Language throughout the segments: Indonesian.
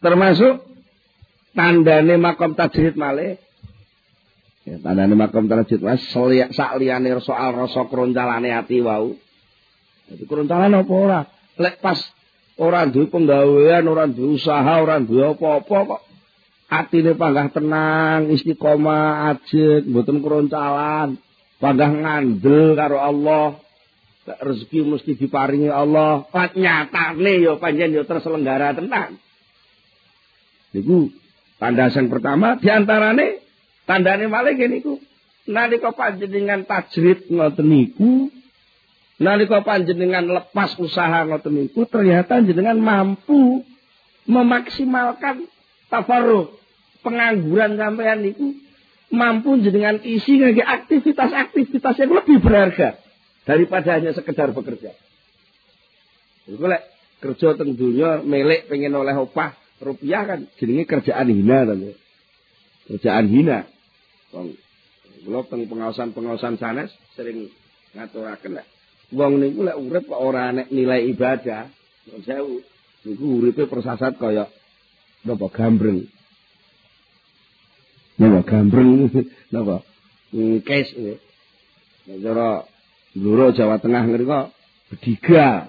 Termasuk tandane makom tajrid malih. Ya, tandane makom tajrid wis sak liyane soal rasa kroncalane ati wau. Dadi kroncalan apa ora? Lek pas ora duwe penggawean, ora duwe usaha, ora duwe apa-apa kok atine panggah tenang, istiqomah, ajeg, mboten kroncalan, panggah ngandel karo Allah. Rezeki mesti diparingi Allah. Pat nyatane ya panjen ya terselenggara tenan. Niku tanda yang pertama diantarane tandane malih niku nalika panjenengan tajrid ngoten niku, nalika panjenengan lepas usaha ngoten niku ternyata jenengan mampu memaksimalkan tafarruh pengangguran sampean niku, mampu jenengan isi ngangge aktivitas-aktivitas yang lebih berharga daripada hanya sekedar bekerja. Iku lek kerja teng donya melek pengen oleh opah rupiah kan jenenge kerjaan hina to. Kerjaan hina. Wong kula teng pengawasan sanes sering ngaturaken lek wong niku lek urip kok ora nek nilai ibadah, nuwun sewu. Niku uripe persasat kaya napa gambreng. Napa gambreng napa? Kes nggih. Nek cara Bluro Jawa Tengah ngrika bediga.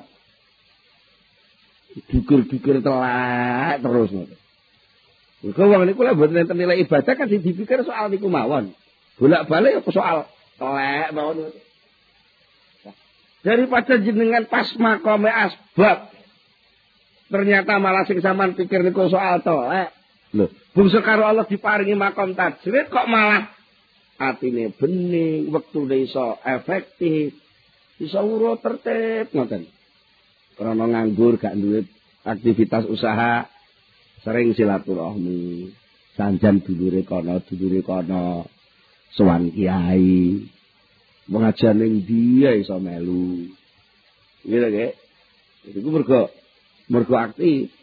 Dukur-dukur telak terus ngoten. Mergo wong niku lek mboten enten nilai ibadah kan dipikir soal niku mawon. Bolak-balik apa soal telek mawon. Daripada jenengan pas makome asbab ternyata malah sing sampean pikir niku soal telek. Lho, bungsu karo Allah diparingi makom tajrid kok malah atine bening, wektune iso efektif, iso urut tertib ngoten. Karena nganggur gak duwe aktivitas usaha, sering silaturahmi, sanjan dulure kono, sowan kiai. Mengajar ning dia iso melu. Gitu nggih. Iku mergo aktif.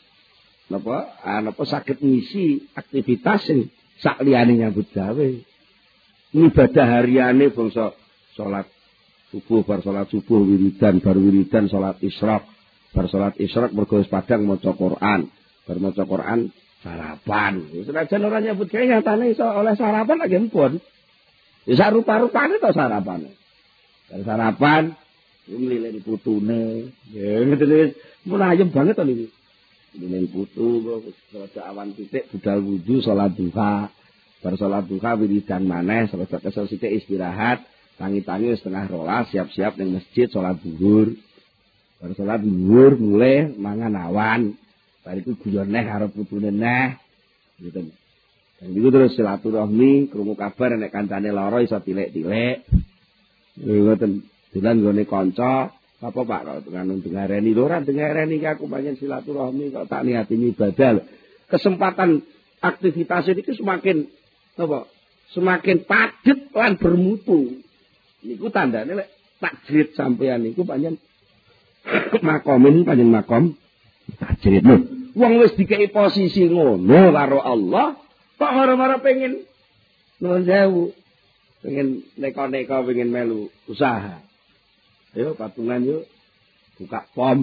Napa saged ngisi aktivitas sing sak liyane nyambut gawe. Ibadah hariane bangsa salat subuh, bar salat subuh wiridan, bar wiridan salat isyraq, bar salat isyraq mergo wis padang maca Quran, bar maca Quran sarapan. Senajan ora nyambut gawe nyatane iso oleh sarapan lagi empun. Ya sak rupa-rupane to sarapane. Bar sarapan nglilin putune. Ya ngeten wis mun ayem banget to niki. Nglilin putu kok awan titik budal wudu salat duha. Bar salat duha wiridan maneh selesai kesel sithik istirahat, tangi-tangi setengah rolas siap-siap ning masjid salat zuhur. Bar salat zuhur mulai mangan awan. Bar iku guyon neh karo putune neh. Gitu. Dan iku terus silaturahmi, krungu kabar nek kancane lara iso tilek-tilek. Ngoten, dolan nggone kanca, apa Pak kok ngareni lho ora ngareni aku panjen silaturahmi kok tak niati ibadah. Kesempatan aktivitas iki semakin apa? Semakin padet lan bermutu. Niku tandane lek tajrid sampean niku panjen makomin panjen makom tajrid lho. Wong wis dikei posisi ngono karo Allah, kok ora-ora pengen nuwun sewu. Pengen neko-neko pengen melu usaha. Ayo patungan yuk buka pom.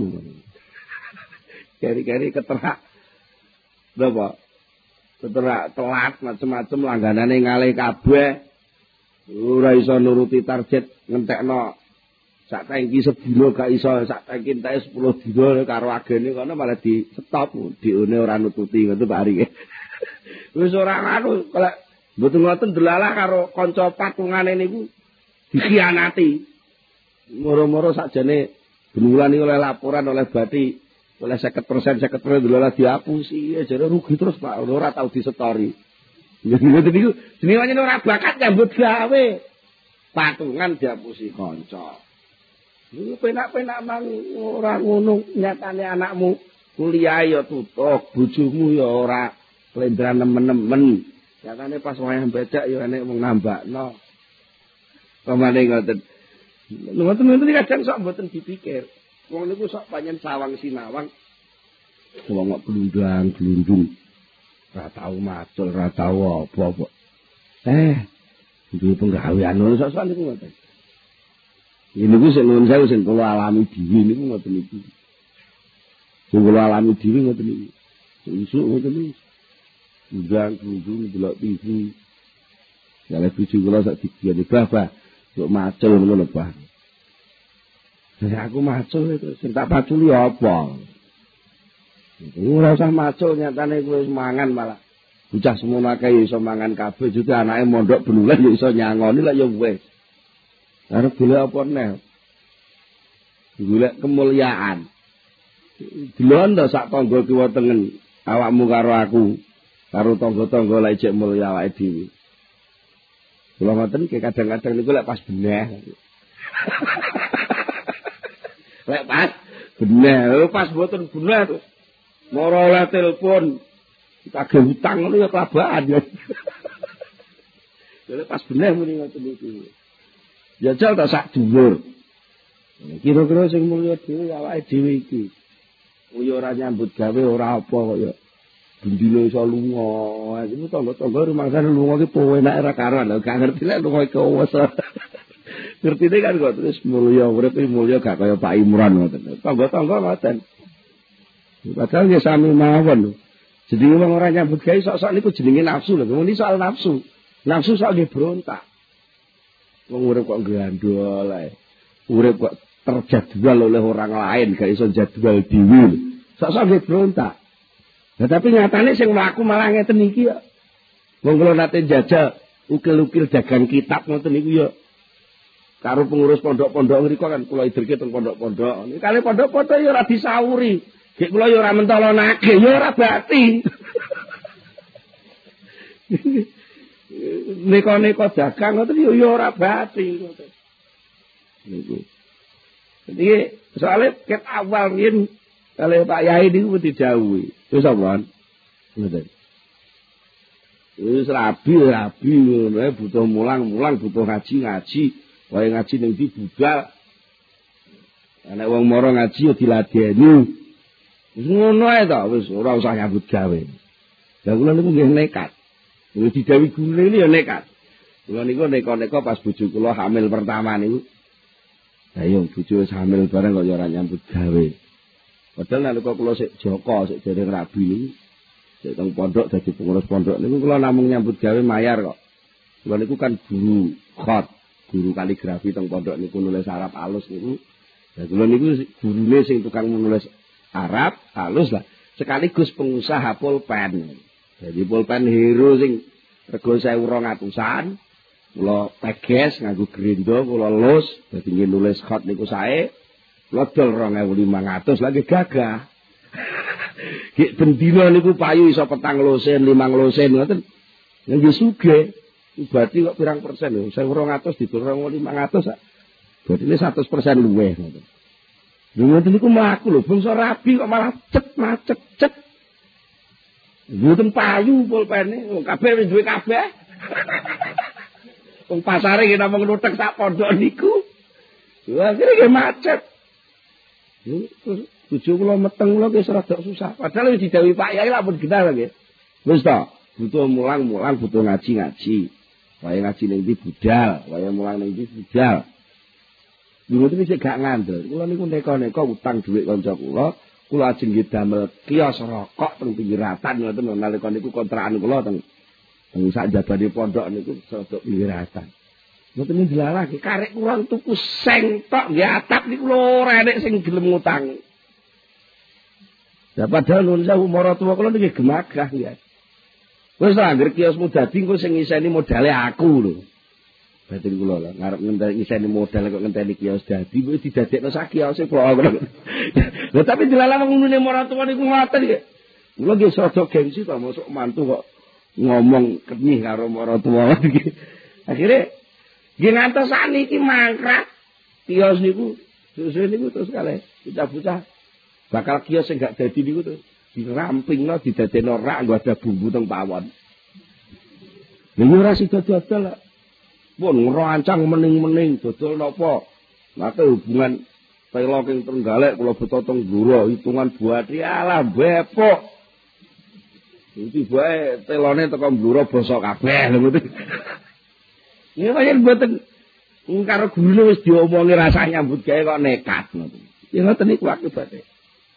Keri-keri keterak. Napa? Keterak telat macam-macam langganane ngalih kabeh. Ora iso nuruti target ngentekno sak tangki sedina gak iso sak tangki entek 10 dina karo agene kono malah di stop diune ora nututi ngono Pak Ari. Wis ora anu kalau mboten ngoten delalah karo kanca patungane niku dikhianati. Moro-moro sakjane benulan iki oleh laporan oleh Bati oleh 50% delalah dihapusi jare rugi terus Pak ora tau disetori. Ngoten niku jenenge ora bakat nyambut gawe. Patungan dihapusi kanca. Niku penak-penak mang ora ngono nyatane anakmu kuliah ya tutuk, bojomu ya ora klendran nemen-nemen. Nyatane pas wayah becak ya enek wong nambakno. Pamane ngoten. Ngoten kadang sok mboten dipikir. Wong niku sok panjen sawang sinawang. Wong kok glundang-glundung. Ora tau macul, ora tau apa-apa. Duwe penggawean ngono sok-sok niku ngoten. Ini ku sing nuwun sewu sing kula alami dhewe niku ngoten iki. Sing kula alami dhewe ngoten iki. Isuk ngoten iki. Undang delok TV. Ya lek bojo kula sak digiyane babah, kok macul ngono Pak. Ya aku macul itu, sing tak paculi apa? Ora usah macul nyatane kowe mangan malah. Bocah semono akeh iso mangan kabeh, juga anake mondok benulan ya iso nyangoni lah ya wis. Arep golek apa neh? Golek kemuliaan. Delon to sak tangga kiwa tengen awakmu karo aku, karo tangga-tangga lek jek mulya awake dhewe. Kula ngoten iki kadang-kadang niku lek pas beneh. Lek pas beneh, pas mboten beneh to. Moro oleh telepon kagek hutang ngono ya kelabaan ya. Lek pas beneh muni ngoten niku. Jajal tak sak dhuwur. Kira-kira sing mulya dhewe awake dhewe iki. Kuwi ora nyambut gawe ora apa kok ya. Bendino iso lunga. Iku tangga-tangga rumangsane lunga ki powe enak ora karuan lho, gak ngerti lek lunga iki wes. Ngertine kan kok terus mulya urip mulya gak kaya Pak Imran ngoten. Tangga-tangga ngoten. Padahal ya sami mawon lho. Jadi wong ora nyambut gawe sok-sok niku jenenge nafsu lho. Muni soal nafsu. Nafsu sok nggih berontak. Wong urip kok gandol ae. Urip kok terjadwal oleh orang lain, gak iso jadwal dhewe. Sok-sok nggih berontak. Nah, tapi nyatane sing mlaku malah ngeten iki ya. Wong kula nate jajal ukil-ukil dagang kitab ngoten niku ya. Karo pengurus pondok-pondok ngriko kan kula idirke teng pondok-pondok. Nek kali pondok-pondok ya ora disauri. Gek kula ya ora mentolonake, ya ora bati. Neko-neko dagang ngoten ya ora bati ngoten. Niku. Jadi soalnya ket awal riyen kali Pak Yai niku didhawuhi. Wis apa? Ngoten. Wis rabi ngono ae butuh mulang butuh ngaji. Wae ngaji ning ndi budal. Nek wong mara ngaji ya diladeni. Wis ngono ae to, wis ora usah nyambut gawe. Lah kula niku nggih nekat. Wis didhawuhi gune ya nekat. Kula niku neko-neko pas bojo kula hamil pertama niku. Ayo bojo wis hamil bareng kok ya ora nyambut gawe. Padahal nalika kula sik Joko, sik dereng rabi niku, sik teng pondok dadi pengurus pondok niku kula namung nyambut gawe mayar kok. Kula niku kan guru khat, guru kaligrafi teng pondok niku nulis Arab halus niku. Lah kula niku gurune sing tukang menulis Arab halus lah. Sekaligus pengusaha pulpen. Jadi pulpen hero sing rego 1.200-an. Kula teges nganggo grendo, kula lus, dadi nulis khat niku sae. Lodol 2.500 lagi gagah. Gek bendina niku payu iso 4 losen, 5 losen ngoten. Nggih sugih. Berarti kok pirang persen lho? 1.200 didol 2.500 berarti ini 100% luweh ngoten. Lho ngoten niku mlaku lho, bangsa rabi kok malah macet. Mboten payu pulpene, wong kabeh wis duwe kabeh. Wong pasare ki namung nutek sak pondok niku. Lha akhire nggih macet. Terus bojo kula meteng kula wis rada susah. Padahal wis didhawuhi Pak Yai lak pun genah nggih. Wis to, butuh mulang, butuh ngaji. Wae ngaji ning ndi budal, wae mulang ning ndi budal. Dulu iki sik gak ngandel. Kula niku neko-neko utang dhuwit kanca kula ajeng nggih damel kios rokok teng pinggiratan ngoten nalika niku kontrakan kula teng sak jabane pondok niku sedok pinggiratan. Ngoten dilalah ki karek kurang tuku seng tok nggih atap niku lho ora enek sing gelem ngutang. Ya padahal nuwun sewu maratuwa kula niki gemagah ya. Wis anggere kiosmu dadi engko sing ngiseni modale aku lho. Batin kula lho ngarep ngiseni modal kok ngenteni kios dadi wis didadekno sak kiose kok. Lha tapi dilalah ngene maratuwa niku ngoten iki. Kula nggih rada gengsi to mosok mantu kok ngomong kenih karo maratuwa iki. Akhire nggih ngantos sakniki mangkrak kios niku susu niku terus kalih bocah-bocah bakal kios sing gak dadi niku terus dirampingno didadekno rak nggo ada bumbu teng pawon. Lha ora sida dodol. Pun ngrancang mening-mening dodol napa? Nate hubungan telo king Trenggalek kula beto teng Blora hitungan buati alah bepok. Iki bae telone teko Blora basa kabeh lho ngoten. Ya pancen mboten karo gurune wis diomongi rasane nyambut gawe kok nekat ngoten. Ya ngoten niku akibate.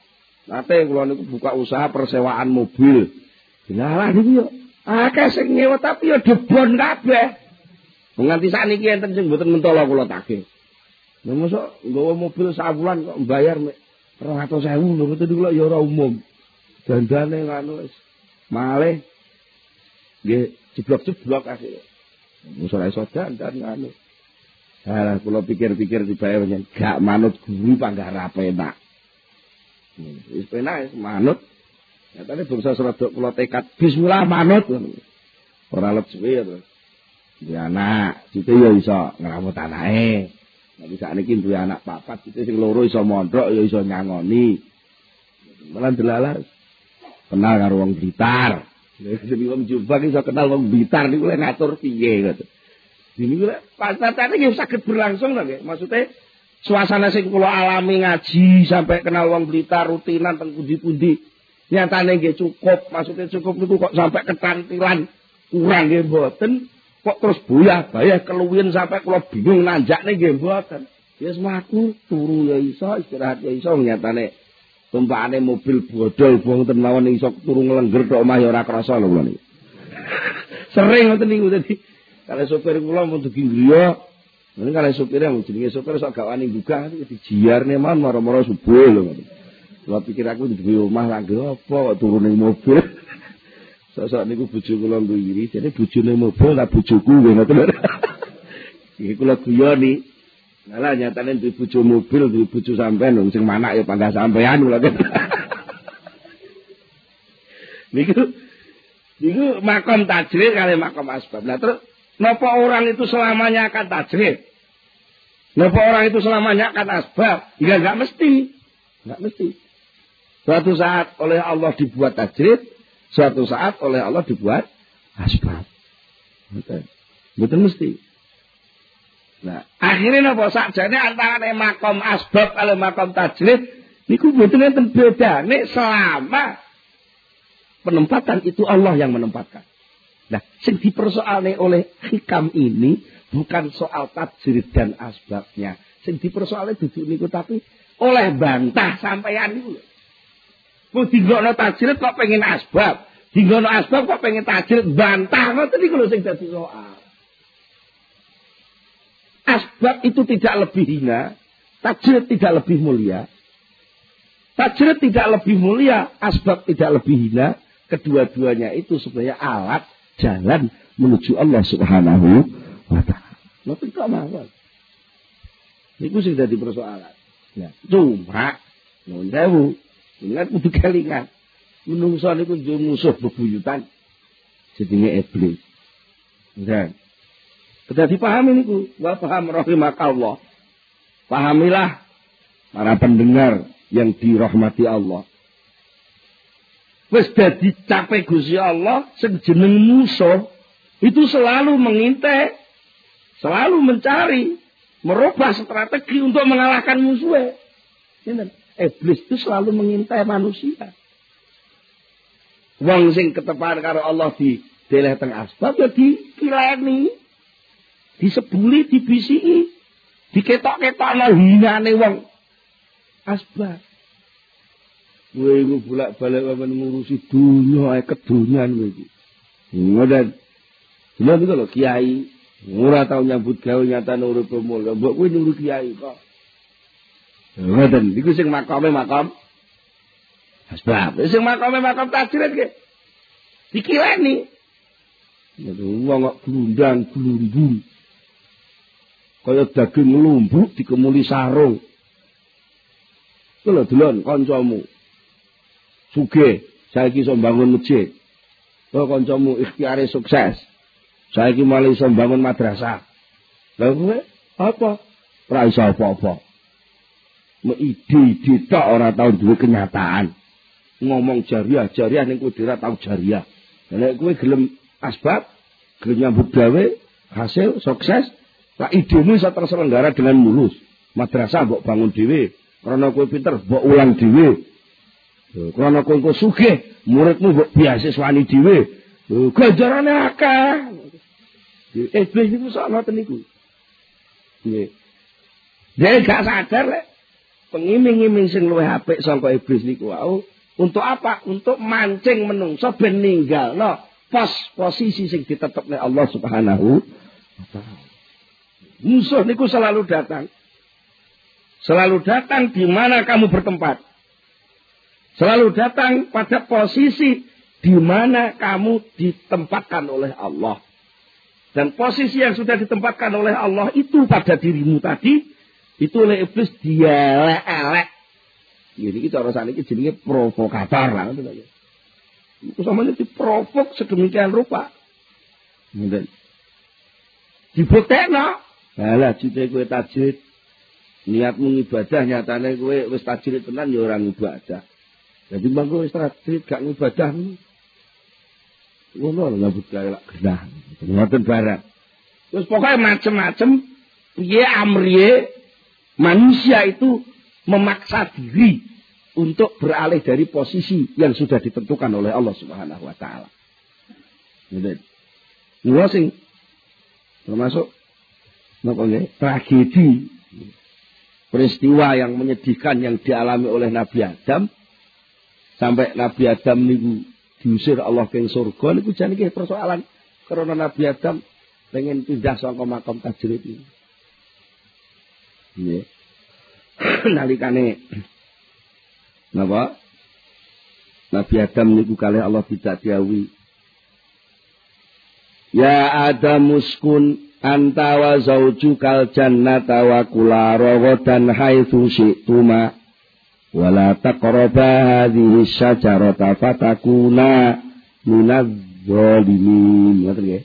Nate kula niku buka usaha persewaan mobil. Lah niku yo akeh sing nyewa tapi yo debon kabeh. Nganti sakniki enten sing mboten mentolo kula tagih. Lha mosok nggawa mobil sawulan kok mbayar 200.000 lho ngoten niku yo ora umum. Dandane ngono wis malih nggih jeblok-jeblok akhire. Mosok ora iso dandan ngono. Lah kula pikir-pikir dibae gak manut guru panggarape enak. Wis penak wis manut. Nyatane bangsa Serodok kula tekad bismillah manut. Ora let suwe ya terus. Duwe anak, cite ya iso ngramut anake. Nek sakniki duwe anak papat, cite sing loro iso mondhok ya iso nyangoni. Malah delalah kenal karo wong Blitar. Nek wong Jombang iso kenal wong Blitar niku lek ngatur piye ngoten. Ini kula pancatane nggih saged berlangsung lho nggih. Maksude suasana sing kula alami ngaji sampai kenal wong Blitar rutinan teng pundi-pundi. Nyatane nggih cukup, maksude cukup niku kok sampai ketantilan kurang nggih mboten. Kok terus bayah keluwin sampai kula bingung nanjakne nggih mboten. Ya semaku turu ya iso, istirahat ya iso nyatane. Tumpakane mobil bodol wonten mawon iso turu nglengger tok omah ya ora krasa lho kula niki. Sering ngoten niku dadi kalau sopir kula mun dugi griya, menen kalau sopire mun jenenge sopir sok gak wani buka dijiarne man maro-maro subuh lho. Kula pikir aku duwe omah lha apa kok turu ning mobil. Sok-sok niku bojo kula nggiri, jane bojone mobil ta bojoku nggih ngoten. Iki kula guyoni. Lah nyatane duwe bojo mobil, duwe bojo sampean lho sing manak ya panggah sampean kula. Niku makom tajrid kali makom asbab. Lah terus napa orang itu selamanya akan tajrid? Napa orang itu selamanya akan asbab? Ya enggak mesti. Enggak mesti. Suatu saat oleh Allah dibuat tajrid, suatu saat oleh Allah dibuat asbab. Betul mesti. Nah, akhirnya napa sakjane antara makom asbab kalau makom tajrid niku mboten enten bedane selama penempatan itu Allah yang menempatkan. Nah, sing dipersoalne oleh hikam ini bukan soal tajrid dan asbabnya. Sing dipersoalne duduk niku tapi oleh bantah sampeyan niku lho. Kok dinggono tajrid kok pengen asbab, dinggono asbab kok pengen tajrid, bantah ngoten niku lho sing dadi soal. Asbab itu tidak lebih hina, tajrid tidak lebih mulia. Tajrid tidak lebih mulia, asbab tidak lebih hina. Kedua-duanya itu sebenarnya alat jalan menuju Allah Subhanahu wa taala. Napa kok mawon? Niku sing dadi persoalan. Ya, cuma nuwun sewu, ingat kudu kelingan. Menungso niku duwe musuh bebuyutan jenenge iblis. Nggih. Kedah dipahami niku, wa paham rahimakallah. Pahamilah para pendengar yang dirahmati Allah. Wis dadi cape Gusti Allah sing jeneng musuh itu selalu mengintai, selalu mencari, merubah strategi untuk mengalahkan musuhnya. Iblis itu selalu mengintai manusia. Wong sing ketepan karo Allah di deleh teng asbab ya dikileni, disebuli, dibisiki, diketok-ketokno hinane wong asbab. Kowe iku bolak-balik men ngurusi dunya ae kedonyan kowe iki. Ngoten. Lha niku lho kiai ora tau nyambut gawe nyatane urip mulya. Mbok kowe nyuruh kiai kok. Ngoten, niku sing makome makom asbab. Sing makome makom tajrid ki. Dikileni. Wong kok glundang-glundung. Kaya daging lumbuk dikemuli sarung. Kulo delon kancamu. Sugih, saiki iso mbangun masjid. Kok kancamu ikhtiare sukses. Saiki malah iso mbangun madrasah. Lah kowe apa? Ora iso apa-apa. Ide-ide tok ora tau duwe kenyataan. Ngomong jariah ning kowe ora tau jariah. Nek kowe gelem asbab, gelem nyambut gawe, hasil sukses, lah idemu iso terselenggara dengan mulus. Madrasah mbok bangun dhewe, karena kowe pinter mbok ulang dhewe. Karena kowe sugih, muridmu mbok beasiswani dhewe. Ganjarane akeh. Iblis niku sok ngoten niku. Nggih. Dia gak sadar lek pengiming-iming sing luwih apik saka iblis niku wau. Untuk apa? Untuk mancing menungso ben ninggalno posisi sing ditetepne Allah Subhanahu wa taala. Musuh niku selalu datang. Selalu datang di mana kamu bertempat. Selalu datang pada posisi di mana kamu ditempatkan oleh Allah. Dan posisi yang sudah ditempatkan oleh Allah itu pada dirimu tadi, itu oleh iblis dielek-elek. Jadi cara saniki jenenge provokator lah ngoten lho. Iku sampeyan diprovok sedemikian rupa. Ngoten. Dibuktekno. Halah jute kowe tajwid. Niatmu ibadah nyatane kowe wis tajwid tenan ya ora ibadah. Jadi mangko wis tajwid gak ibadah. Ngono lho ngabut kaya lak genah. Ngoten barang. Terus pokoknya macam-macam piye amriye manusia itu memaksa diri untuk beralih dari posisi yang sudah ditentukan oleh Allah Subhanahu wa taala. Niku sing termasuk napa nggih tragedi peristiwa yang menyedihkan yang dialami oleh Nabi Adam sampai Nabi Adam niku diusir Allah ke surga niku jan iki persoalan karena Nabi Adam pengen pindah saka makam tajrid iki. Nggih. Nalikane napa Nabi Adam niku kalih Allah tidak diawi ya Adam uskun anta wa zaujukal jannata wa kula ragadan haitsu syi'tuma wa la taqraba hadhihi syajarata fatakuna minadz zalimin. Ngoten nggih.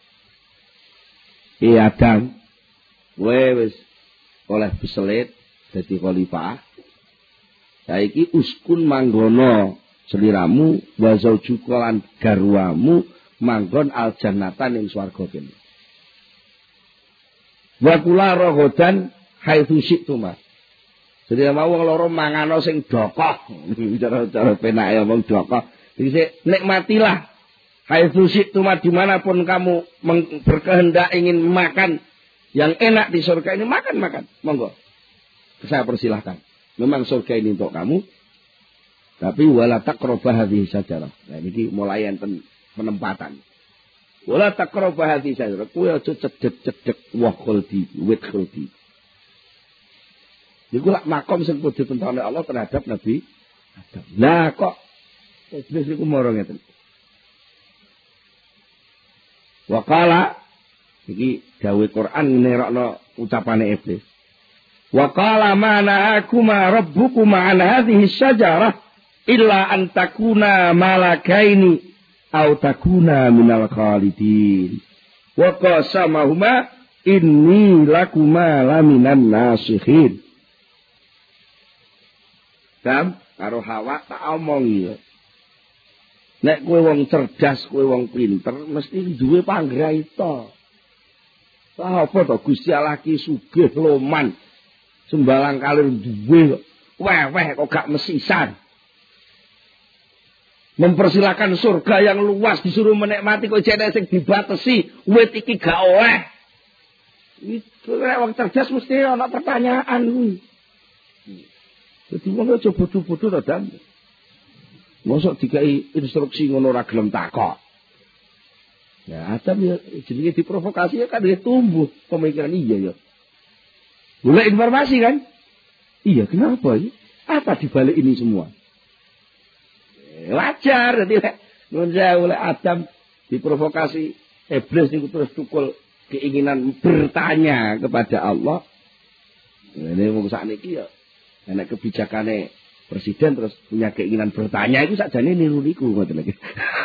Adam wis oleh beselit dadi khalifah. Saiki uskun manggono seliramu wa zaujuka lan garwamu manggon aljannatan ing swarga kene. Wa kula rogodan haitsu syi'tuma. Jadi mau wong loro mangano sing dokoh. Cara penake wong dokoh. Dise nikmatilah haitsu syi'tuma dimanapun kamu berkehendak ingin makan yang enak di surga ini makan. Monggo. Saya persilahkan. Memang surga ini untuk kamu. Tapi wala taqrabah hadhihi syajarah. Nah niki mulai enten penempatan. Wala taqrabah hadhihi syajarah. Kuwi aja cedhek-cedhek woh khuldi, wit khuldi. Niku lak makom sing ditentokne Allah terhadap Nabi Adam. Lah kok iblis niku mara ngeten. Wa qala iki gawe Quran nerokno ucapane iblis. Wa qala ma na'akuma rabbukuma an hadhihi syajarah illa an takuna malakaini aw takuna minal khalidin. Wa qasamahuma inni lakuma laminan nasihin. Dam karo Hawa tak omongi ya. Nek kowe wong cerdas, kowe wong pinter, mesti duwe panggraita. Apa to Gusti Allah ki sugih loman. Sembalang kalir duwe weweh kok gak mesisan. Mempersilakan surga yang luas disuruh menikmati kok jane sing dibatasi, wit iki gak oleh. Iku nek wong cerdas mesti ana pertanyaan kuwi. Dadi wong aja bodho-bodho to, Dan. Mosok dikai instruksi ngono ora gelem takok. Ya, Adam ya jenenge diprovokasi ya kan dia tumbuh pemikiran iya ya. Mulai informasi kan? Iya, kenapa ya? Apa dibalik ini semua? Wajar jadi oleh Adam diprovokasi iblis niku terus tukul keinginan bertanya kepada Allah. Ini wong sakniki ya nek kebijakane presiden terus punya keinginan bertanya itu sakjane niru niku ngoten lagi.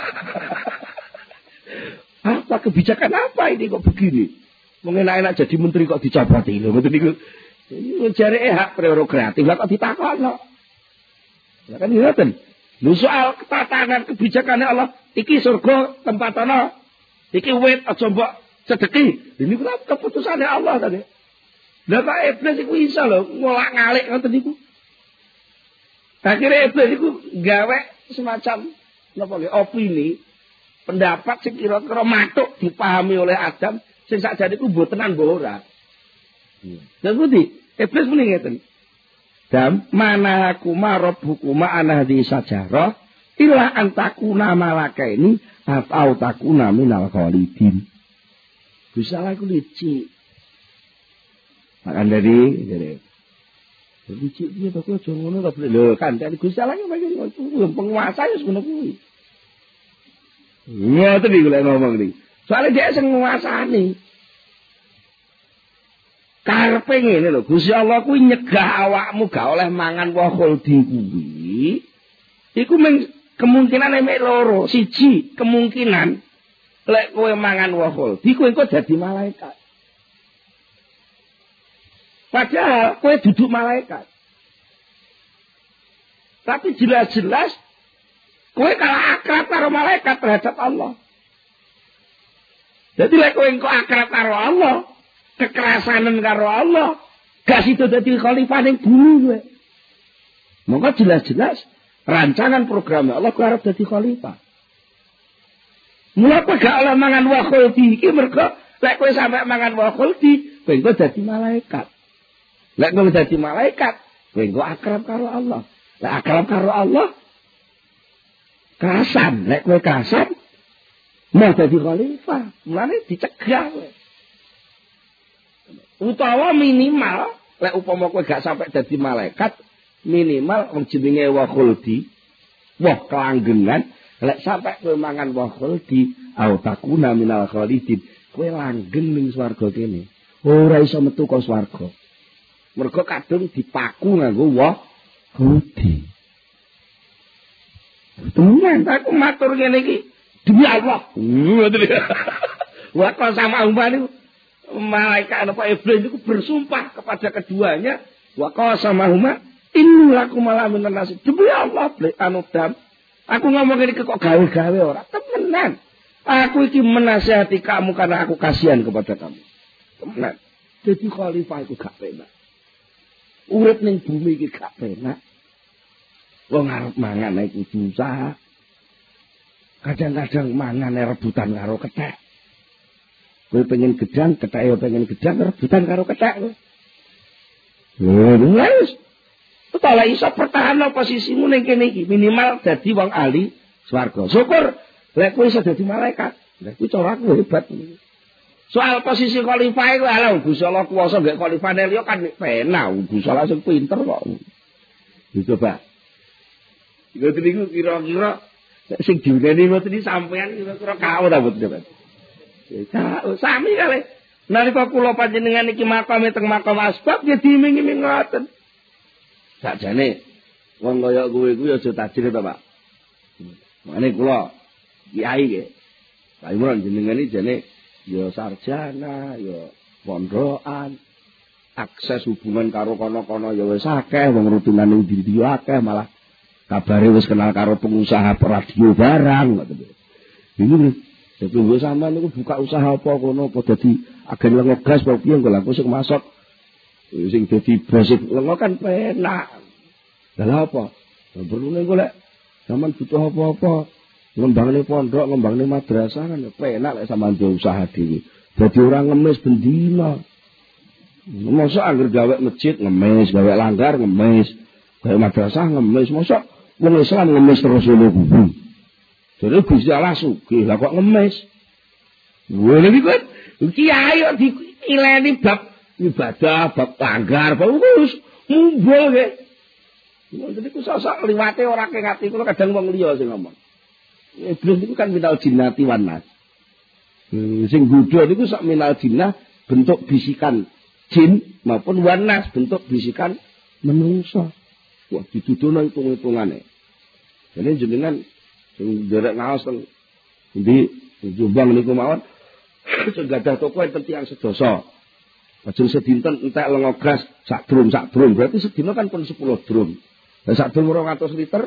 Apa kebijakan apa ini kok begini? Wong enak-enak jadi menteri kok dicopoti lho ngoten niku. Ini jare hak prerogatif lah kok ditakokno. Ya kan ngoten. Lho soal ketatanan kebijakan Allah, iki surga tempatana, iki wit aja mbok cedeki. Ini ku keputusane Allah tadi. Lah kok iblis iku iso lho ngolak-ngalik ngoten niku. Akhire iblis iku gawe semacam napa nggih opini, pendapat sing kira-kira matuk dipahami oleh Adam, sing sakjane iku mboten tenan mbok ora. Dan pundi? Iblis muni ngeten. Dam mana aku marabukuma ana di sajarah illa antakuna malakaini atau takuna minal khalidin. Gusti Allah iku licik. Makan dari licik piye to kok aja ngono to lho kan dari Gusti Allah iki penguasa wis ngono kuwi. Ngoten iki lek ngomong iki. Soale dhek sing nguasani. Karepe ngene lho, Gusti Allah kuwi nyegah awakmu gak oleh mangan woh khuldi kuwi. Iku kemungkinan mek loro. Siji, kemungkinan lek kowe mangan woh khuldi kowe engko dadi malaikat. Padahal kowe duduk malaikat. Tapi jelas-jelas kowe kalah akrab karo malaikat terhadap Allah. Jadi lek kowe engko akrab karo Allah, kekerasanan karo Allah, gak sido dadi khalifah ning bumi kowe. Maka jelas-jelas rancangan program Allah kowe arep dadi khalifah. Mula kowe gak oleh mangan wa khuldi iki mergo lek kowe sampe mangan wa khuldi, kowe engko dadi malaikat. Lek kowe dadi malaikat, kowe engko akrab karo Allah. Lek akrab karo Allah, kasan, lek kowe kasan, mau dadi khalifah, mulane dicegah kowe. Utawa minimal lek upama kowe gak sampai dadi malaikat, minimal wong jenenge wa khuldi, woh kelanggengan, lek sampai kowe mangan wa khuldi, au takuna minal khalidin, kowe langgeng ning swarga kene. Ora iso metu ka swarga. Mergo kadung dipaku nganggo wa khuldi. Temen aku matur ngene iki demi Allah. Wa qasama umani malaikat apa iblis itu bersumpah kepada keduanya wa qasamahuma innakum malamin nasib. Demi Allah anu dam. Aku ngomong ini kok gawe-gawe ora temenan. Aku iki menasihati kamu karena aku kasihan kepada kamu. Temenan. Jadi khalifah itu gak penak. Urip ning bumi iki gak penak. Wong arep mangan iku susah. Kadang-kadang mangan rebutan karo kethek. Kowe pengen gedang, kethek yo pengen gedang, rebutan karo kethek kowe. Wes. Utawa iso pertahanno posisimu ning kene iki, minimal dadi wong ahli swarga. Syukur lek kowe iso dadi malaikat. Lek kuwi cara aku hebat. Soal posisi khalifah iku ala Gusti Allah kuwasa gek khalifah liya kan penak, Gusti Allah sing pinter kok. Dicoba. Iku niku kira-kira sing diuneni ngoten iki sampean kira-kira kau ta mboten. Sami kali. Nalika kula panjenengan iki makame teng makam asbab ya diiming-iming ngoten. Sakjane wong kaya kowe kuwi aja tajir to, Pak. Mane kula kiai nggih. Pak Imron jenengan iki jane ya sarjana, ya pondokan, akses hubungan karo kono-kono ya wis akeh, wong rutinane ndi akeh, malah kabare wis kenal karo pengusaha radio barang ngoten. Ini dadi wong sampean niku buka usaha apa kono apa dadi agen lengo gas apa piye kok langsung masuk sing dadi bos lengo kan penak. Lah apa? Perlune golek sampean butuh apa-apa ngembangne pondok, ngembangne madrasah kan penak lek sampean duwe usaha dhewe. Dadi ora ngemis bendina. Mosok anggere gawe masjid ngemis, gawe langgar ngemis, gawe madrasah ngemis, mosok wong Islam ngemis terus ngono kuwi. Jadi Gusti Allah sugih, lah kok ngemis. Wene iki kok kiai kok diileni bab ibadah, bab langgar, bab wis mumbul nggih. Jadi ku sosok liwate ora kengati kula kadang wong liya sing ngomong. Iblis niku kan minal jinnati wan nas. Sing bodho niku sak minal jinnah bentuk bisikan jin maupun wan nas bentuk bisikan menungso. Wah dituduhno hitung-hitungane. Jadi jenengan sing derek ngaos teng endi Jombang niku mawon sing gadah toko enten tiyang sedasa. Lajeng sedinten entek lenga gas sak drum berarti sedina kan pun 10 drum. Lah sak drum 200 liter.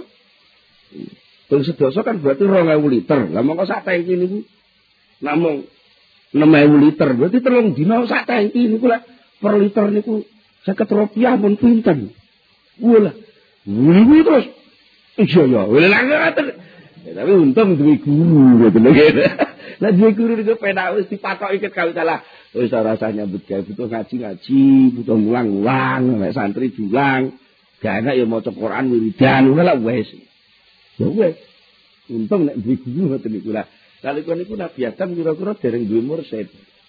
Pun sedasa kan berarti 2000 liter. Lah mongko sak tangki niku namung 6000 liter. Berarti 3 dina sak tangki niku lek per liter niku 50 rupiah pun pinten. Walah. Niku terus iya ya, wis langgaten. Tapi untung duwe guru ngoten lho. Lah duwe guru niku penak wis dipatoki ket kawit salah. Wis rasanya butuh ngaji-ngaji, butuh ngulang-ngulang, nek santri julang. Gak enak ya maca Quran wiridan ngono wis. Ya wis. Untung nek duwe guru ngoten niku lah. Nalika niku Nabi Adam kira-kira dereng duwe mursyid.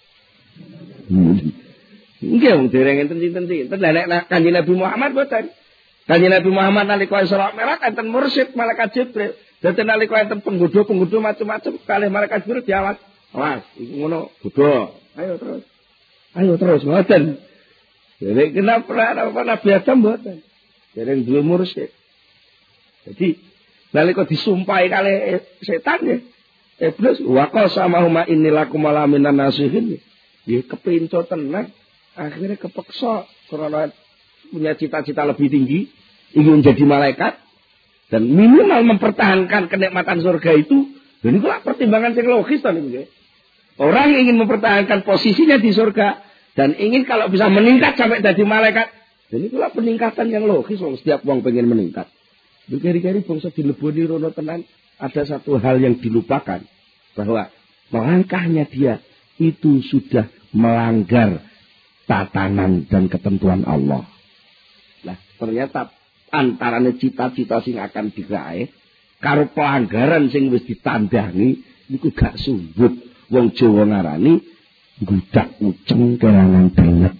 Nggih wong dereng enten sinten-sinten. Nek Kanjeng Nabi Muhammad boten. Kanjeng Nabi Muhammad nalika Isra Mi'raj enten mursyid malaikat Jibril. Dadi nalika enten penggodha-penggodha macam-macam kalih malaikat Jibril diawas. Awas, iku ngono bodho. Ayo terus ngoten. Jadi kenapa Nabi Adam boten? Dereng duwe mursyid. Jadi nalika disumpahi kalih setan ya. Iblis wa qasamahuma innilakum malaminan nasihin. Dia kepinco tenan, akhirnya kepeksa karena punya cita-cita lebih tinggi, ingin jadi malaikat dan minimal mempertahankan kenikmatan surga itu. Dan itulah pertimbangan yang logis tadi. Orang ingin mempertahankan posisinya di surga dan ingin kalau bisa meningkat sampai jadi malaikat. Dan itulah peningkatan yang logis. Setiap orang pengen meningkat. Kiri-kiri bangsa dileboni rono tenan. Ada satu hal yang dilupakan. Bahwa melangkahnya dia itu sudah melanggar tatanan dan ketentuan Allah. Nah, ternyata antaranya cita-cita sing akan diraih karo pelanggaran sing wis ditandangi niku gak sumbut. Wong Jawa ngarani gudak uceng kelangan delek.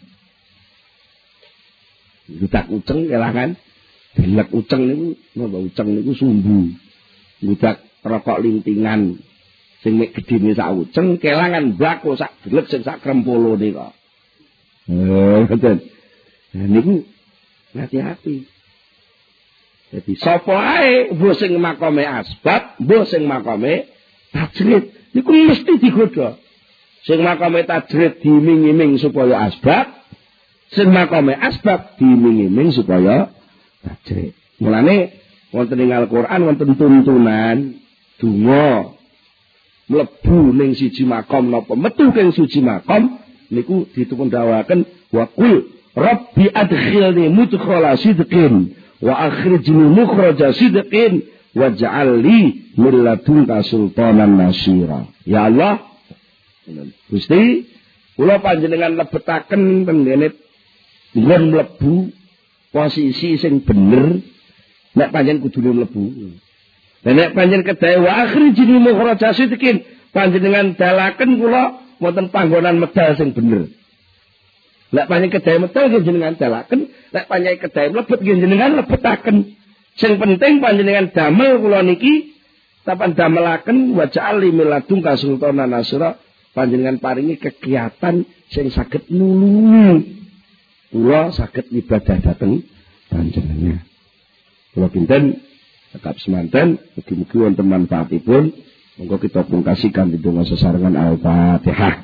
Gudak uceng kelangan delek. Uceng niku napa uceng niku sumbu. Gudak rokok lintingan sing mek gedine sak uceng kelangan blako sak delek sing sak krempolone kok. Ngoten. Nah niku hati-hati. Jadi sapa ae mbuh sing makome asbab, mbuh sing makome tajrid niku mesti digodha. Sing makome tajrid diiming-iming supaya asbab, sing makome asbab diiming-iming supaya tajrid. Mulane wonten ing Al-Qur'an wonten tuntunan donga mlebu ning siji makom napa metu ing siji makom niku ditundawaken wa qul rabbi adkhilni mudkhala sidqin wa akhrijni mukhraja sidqin waj'al li min ladunka sultanan nasira. Ya Allah, Gusti, kula panjenengan lebetaken teng ngene nggon mlebu posisi sing bener. Nek panjenengan kudune mlebu. Nek panjenengan kedahe wa akhrijni mukhraja sidqin, panjenengan dalaken kula wonten panggonan medal sing bener. Nek panjenengan kedahe medal nggih jenengan dalaken, nek panjenengan kedahe mlebet nggih jenengan lebetaken. Sing penting panjenengan damel kula niki tapan damelaken wa ja'ali miladungka sultanan nasira, panjenengan paringi kegiatan sing saged nulungi kula saged ibadah dhateng panjenengan. Kula pinten cekap semanten mugi-mugi wonten manfaatipun. Monggo kita pungkasi kanthi donga sesarengan Al-Fatihah.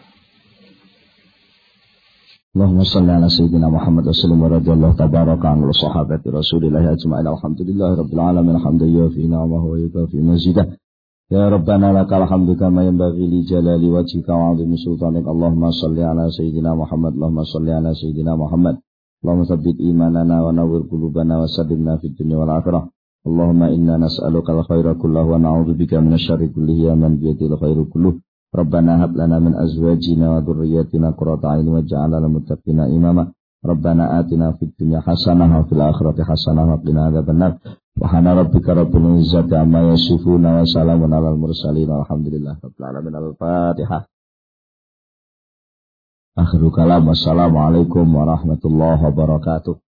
Allahumma shalli ala sayyidina Muhammad wa sallim wa radhiyallahu tabaraka an sahabati Rasulillah ajma'in. Alhamdulillahirabbil alamin hamdan yufi ni'amahu wa yukafi mazidah. Ya Rabbana lakal hamdu kama yanbaghi li jalali wajhika wa 'azimi sultanik. Allahumma shalli ala sayyidina Muhammad. Allahumma shalli ala sayyidina Muhammad. Allahumma tsabbit imanana wa nawwir qulubana wa saddidna fid dunya wal akhirah. Allahumma inna nas'aluka al-khaira kullahu wa na'udzubika minasyarri kullihi ya man biyadil khairu kulluh. Rabbana hab lana min azwajina wa dhurriyyatina qurrata a'yun waj'alna lil muttaqina imama. Rabbana atina fid dunya hasanah wa fil akhirati hasanah wa qina adzabannar. Subhana rabbika rabbil izzati amma yasifun wa salamun alal mursalin walhamdulillahi rabbil alamin. Al-Fatihah. Akhirul kalam. Wassalamualaikum warahmatullahi wabarakatuh.